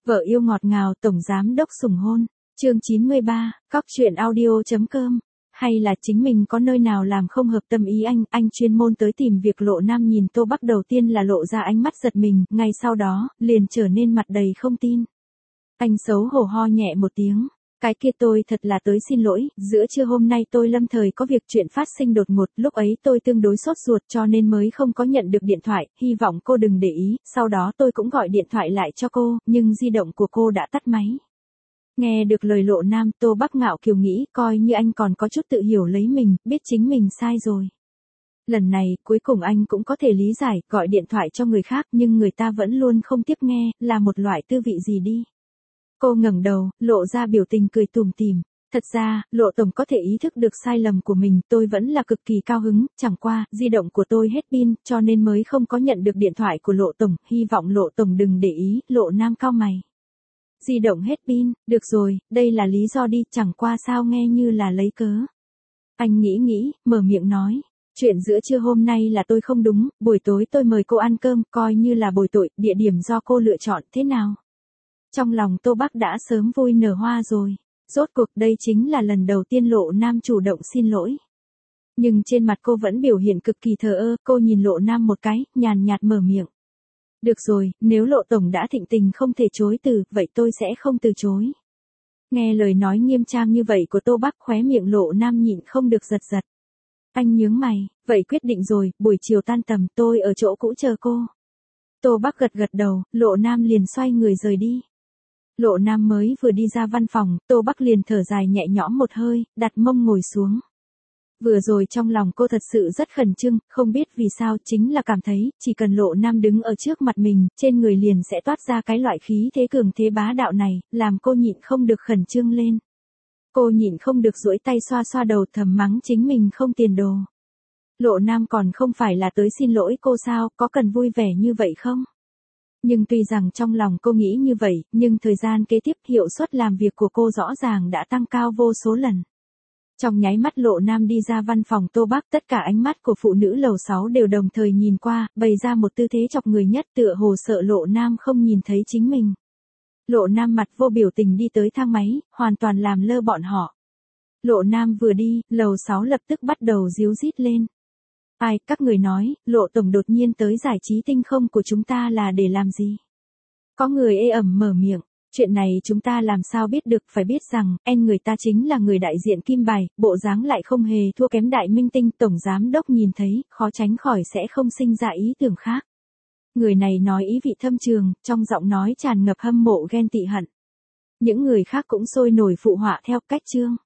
Vợ yêu ngọt ngào tổng giám đốc sủng hôn. Chương 93, Cóc truyện audio.com. Hay là chính mình có nơi nào làm không hợp tâm ý anh chuyên môn tới tìm việc Lộ Nam nhìn Tô Bắc đầu tiên là lộ ra ánh mắt giật mình, ngay sau đó, liền trở nên mặt đầy không tin. Anh xấu hổ ho nhẹ một tiếng. Cái kia tôi thật là tới xin lỗi, giữa trưa hôm nay tôi lâm thời có việc chuyện phát sinh đột ngột, lúc ấy tôi tương đối sốt ruột cho nên mới không có nhận được điện thoại, hy vọng cô đừng để ý, sau đó tôi cũng gọi điện thoại lại cho cô, nhưng di động của cô đã tắt máy. Nghe được lời Lộ Nam, Tô Bắc ngạo kiều nghĩ coi như anh còn có chút tự hiểu lấy mình, biết chính mình sai rồi. Lần này, cuối cùng anh cũng có thể lý giải, gọi điện thoại cho người khác nhưng người ta vẫn luôn không tiếp nghe, là một loại tư vị gì đi. Cô ngẩng đầu, lộ ra biểu tình cười tủm tỉm. Thật ra, Lộ Tổng có thể ý thức được sai lầm của mình, tôi vẫn là cực kỳ cao hứng, chẳng qua, di động của tôi hết pin, cho nên mới không có nhận được điện thoại của Lộ Tổng, hy vọng Lộ Tổng đừng để ý, Lộ Nam cau mày. Di động hết pin, được rồi, đây là lý do đi, chẳng qua sao nghe như là lấy cớ. Anh nghĩ, mở miệng nói. Chuyện giữa trưa hôm nay là tôi không đúng, buổi tối tôi mời cô ăn cơm, coi như là bồi tội, địa điểm do cô lựa chọn, thế nào? Trong lòng Tô Bắc đã sớm vui nở hoa rồi. Rốt cuộc đây chính là lần đầu tiên Lộ Nam chủ động xin lỗi. Nhưng trên mặt cô vẫn biểu hiện cực kỳ thờ ơ, cô nhìn Lộ Nam một cái, nhàn nhạt mở miệng. Được rồi, nếu Lộ Tổng đã thịnh tình không thể chối từ, vậy tôi sẽ không từ chối. Nghe lời nói nghiêm trang như vậy của Tô Bắc, khóe miệng Lộ Nam nhịn không được giật giật. Anh nhướng mày, vậy quyết định rồi, buổi chiều tan tầm tôi ở chỗ cũ chờ cô. Tô Bắc gật đầu, Lộ Nam liền xoay người rời đi. Lộ Nam mới vừa đi ra văn phòng, Tô Bắc liền thở dài nhẹ nhõm một hơi, đặt mông ngồi xuống. Vừa rồi trong lòng cô thật sự rất khẩn trương, không biết vì sao chính là cảm thấy, chỉ cần Lộ Nam đứng ở trước mặt mình, trên người liền sẽ toát ra cái loại khí thế cường thế bá đạo này, làm cô nhịn không được khẩn trương lên. Cô nhịn không được duỗi tay xoa xoa đầu thầm mắng chính mình không tiền đồ. Lộ Nam còn không phải là tới xin lỗi cô sao, có cần vui vẻ như vậy không? Nhưng tuy rằng trong lòng cô nghĩ như vậy, nhưng thời gian kế tiếp hiệu suất làm việc của cô rõ ràng đã tăng cao vô số lần. Trong nháy mắt Lộ Nam đi ra văn phòng Tô Bắc, tất cả ánh mắt của phụ nữ lầu 6 đều đồng thời nhìn qua, bày ra một tư thế chọc người nhất tựa hồ sợ Lộ Nam không nhìn thấy chính mình. Lộ Nam mặt vô biểu tình đi tới thang máy, hoàn toàn làm lơ bọn họ. Lộ Nam vừa đi, lầu 6 lập tức bắt đầu ríu rít lên. Ai, các người nói, Lộ Tổng đột nhiên tới giải trí tinh không của chúng ta là để làm gì? Có người ê ẩm mở miệng, chuyện này chúng ta làm sao biết được, phải biết rằng, người ta chính là người đại diện Kim Bài, bộ dáng lại không hề thua kém đại minh tinh, Tổng Giám Đốc nhìn thấy, khó tránh khỏi sẽ không sinh ra ý tưởng khác. Người này nói ý vị thâm trường, trong giọng nói tràn ngập hâm mộ ghen tị hận. Những người khác cũng sôi nổi phụ họa theo cách chương.